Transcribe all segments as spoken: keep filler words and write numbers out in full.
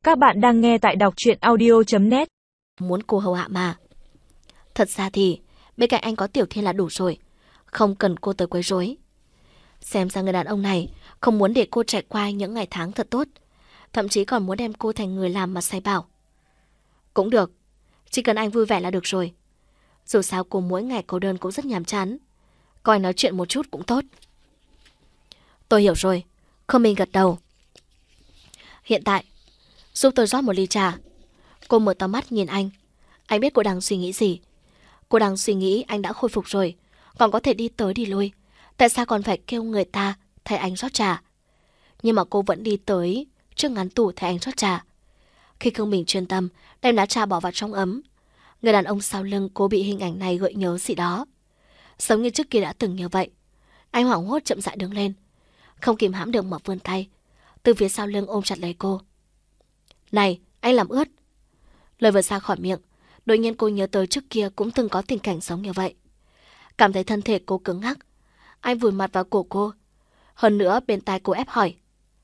Các bạn đang nghe tại đọc truyện audio chấm net. Muốn cô hầu hạ mà. Thật ra thì bên cạnh anh có Tiểu Thiên là đủ rồi, không cần cô tới quấy rối. Xem ra người đàn ông này không muốn để cô trải qua những ngày tháng thật tốt, thậm chí còn muốn đem cô thành người làm mà sai bảo. Cũng được, chỉ cần anh vui vẻ là được rồi. Dù sao cô mỗi ngày cô đơn cũng rất nhàm chán, coi nói chuyện một chút cũng tốt. Tôi hiểu rồi. Khương Minh gật đầu. Hiện tại giúp tôi rót một ly trà. Cô mở to mắt nhìn anh. Anh biết cô đang suy nghĩ gì. Cô đang suy nghĩ anh đã khôi phục rồi, còn có thể đi tới đi lui, tại sao còn phải kêu người ta thay anh rót trà. Nhưng mà cô vẫn đi tới trước ngăn tủ thay anh rót trà. Khi Khương Minh chuyên tâm đem lá trà bỏ vào trong ấm, người đàn ông sau lưng cô bị hình ảnh này gợi nhớ gì đó. Giống như trước kia đã từng như vậy. Anh hoảng hốt chậm rãi đứng lên, không kìm hãm được mà vươn tay từ phía sau lưng ôm chặt lấy cô. Này, anh làm ướt. Lời vừa ra khỏi miệng, đột nhiên cô nhớ tới trước kia cũng từng có tình cảnh giống như vậy. Cảm thấy thân thể cô cứng ngắc, anh vùi mặt vào cổ cô. Hơn nữa bên tai cô ép hỏi.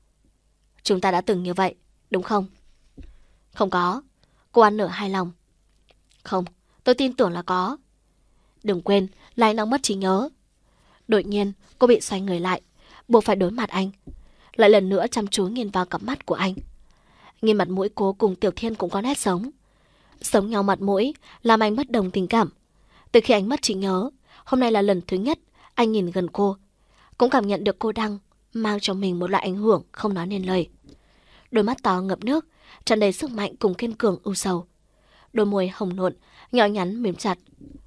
Chúng ta đã từng như vậy, đúng không? Không có. Cô ăn nở hài lòng. Không, tôi tin tưởng là có. Đừng quên là anh đang mất trí nhớ. Đột nhiên cô bị xoay người lại, buộc phải đối mặt anh, lại lần nữa chăm chú nhìn vào cặp mắt của anh. Nhìn mặt mũi cô cùng Tiểu Thiên cũng có nét giống. Giống nhau mặt mũi làm anh bất đồng tình cảm. Từ khi anh mất trí nhớ, hôm nay là lần thứ nhất anh nhìn gần cô, cũng cảm nhận được cô đang mang cho mình một loại ảnh hưởng không nói nên lời. Đôi mắt to ngập nước, tràn đầy sức mạnh cùng kiên cường ưu sầu. Đôi môi hồng nhuận, nhỏ nhắn mềm chặt.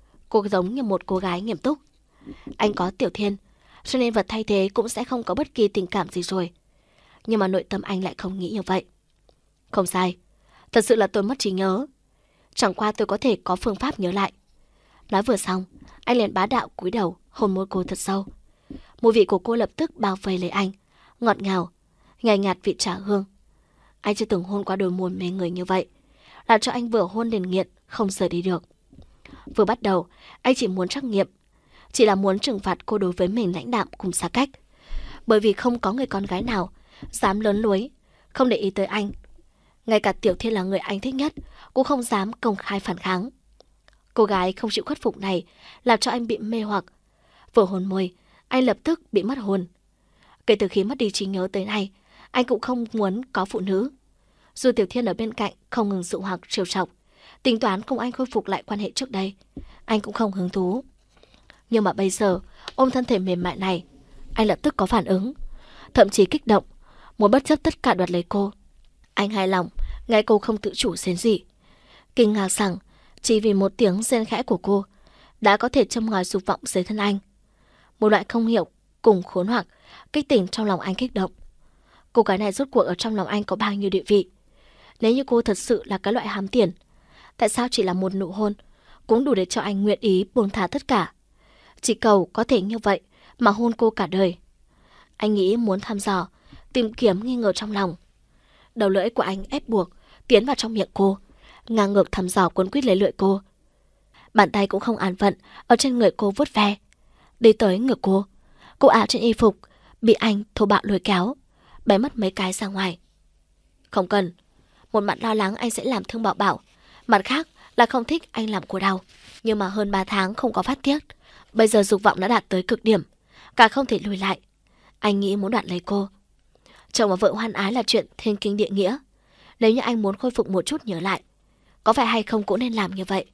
Cô giống như một cô gái nghiêm túc. Anh có Tiểu Thiên, cho nên vật thay thế cũng sẽ không có bất kỳ tình cảm gì rồi. Nhưng mà nội tâm anh lại không nghĩ như vậy. Không sai, thật sự là tôi mất trí nhớ. Chẳng qua tôi có thể có phương pháp nhớ lại. Nói vừa xong, anh liền bá đạo cúi đầu hôn môi cô thật sâu. Mùi vị của cô lập tức bao vây lấy anh, ngọt ngào, nhàn nhạt vị trà hương. Anh chưa từng hôn qua đôi môi mê người như vậy, làm cho anh vừa hôn liền nghiện, không rời đi được. Vừa bắt đầu, anh chỉ muốn trắc nghiệm, chỉ là muốn trừng phạt cô đối với mình lãnh đạm cùng xa cách. Bởi vì không có người con gái nào dám lớn lối, không để ý tới anh. Ngay cả Tiểu Thiên là người anh thích nhất cũng không dám công khai phản kháng. Cô gái không chịu khuất phục này làm cho anh bị mê hoặc. Vừa hôn môi, anh lập tức bị mất hồn. Kể từ khi mất đi trí nhớ tới nay, anh cũng không muốn có phụ nữ. Dù Tiểu Thiên ở bên cạnh không ngừng dụ hoặc trêu chọc, tính toán cùng anh khôi phục lại quan hệ trước đây, anh cũng không hứng thú. Nhưng mà bây giờ, ôm thân thể mềm mại này, anh lập tức có phản ứng, thậm chí kích động, muốn bất chấp tất cả đoạt lấy cô. Anh hài lòng, nghe cô không tự chủ rên rỉ, kinh ngạc rằng chỉ vì một tiếng rên khẽ của cô đã có thể châm ngòi dục vọng dưới thân anh. Một loại không hiểu cùng khốn hoặc kích tỉnh trong lòng anh kích động. Cô gái này rốt cuộc ở trong lòng anh có bao nhiêu địa vị? Nếu như cô thật sự là cái loại hám tiền, tại sao chỉ là một nụ hôn cũng đủ để cho anh nguyện ý buông thả tất cả? Chỉ cầu có thể như vậy mà hôn cô cả đời. Anh nghĩ muốn thăm dò, tìm kiếm nghi ngờ trong lòng. Đầu lưỡi của anh ép buộc tiến vào trong miệng cô, ngang ngược thăm dò cuốn quýt lấy lưỡi cô. Bàn tay cũng không an phận ở trên người cô vuốt ve, đi tới ngực cô. Cô áo trên y phục bị anh thô bạo lôi kéo, bẻ mất mấy cái ra ngoài. Không cần. Một mặt lo lắng anh sẽ làm thương Bảo Bảo, mặt khác là không thích anh làm cô đau. Nhưng mà hơn ba tháng không có phát tiết, bây giờ dục vọng đã đạt tới cực điểm, cả không thể lùi lại. Anh nghĩ muốn đoạt lấy cô. Chồng và vợ hoan ái là chuyện thiên kinh địa nghĩa. Nếu như anh muốn khôi phục một chút nhớ lại, có phải hay không cũng nên làm như vậy.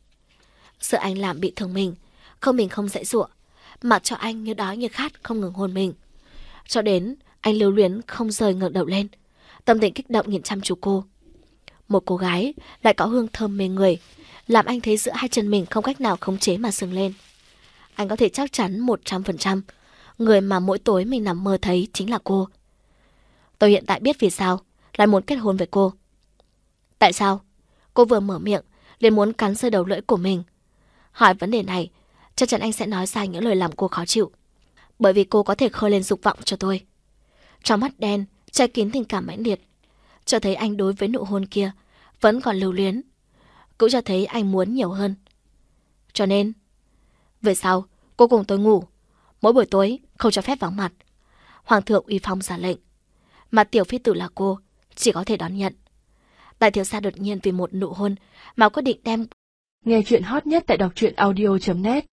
Sợ anh làm bị thương mình, không mình không dễ dụa, mặc cho anh như đói như khát không ngừng hôn mình. Cho đến anh lưu luyến không rời ngẩng đầu lên, tâm tình kích động nhìn chăm chú cô. Một cô gái lại có hương thơm mê người, làm anh thấy giữa hai chân mình không cách nào khống chế mà sưng lên. Anh có thể chắc chắn một trăm phần trăm người mà mỗi tối mình nằm mơ thấy chính là cô. Tôi hiện tại biết vì sao lại muốn kết hôn với cô. Tại sao? Cô vừa mở miệng liền muốn cắn rơi đầu lưỡi của mình. Hỏi vấn đề này, chắc chắn anh sẽ nói ra những lời làm cô khó chịu. Bởi vì cô có thể khơi lên dục vọng cho tôi. Trong mắt đen che kín tình cảm mãnh liệt, cho thấy anh đối với nụ hôn kia vẫn còn lưu luyến, cũng cho thấy anh muốn nhiều hơn. Cho nên về sau cô cùng tôi ngủ, mỗi buổi tối không cho phép vắng mặt. Hoàng thượng uy phong ra lệnh, mà tiểu phi tử là cô chỉ có thể đón nhận. Đại thiếu gia đột nhiên vì một nụ hôn mà quyết định đem. Nghe chuyện hot nhất tại đọc truyện audio chấm net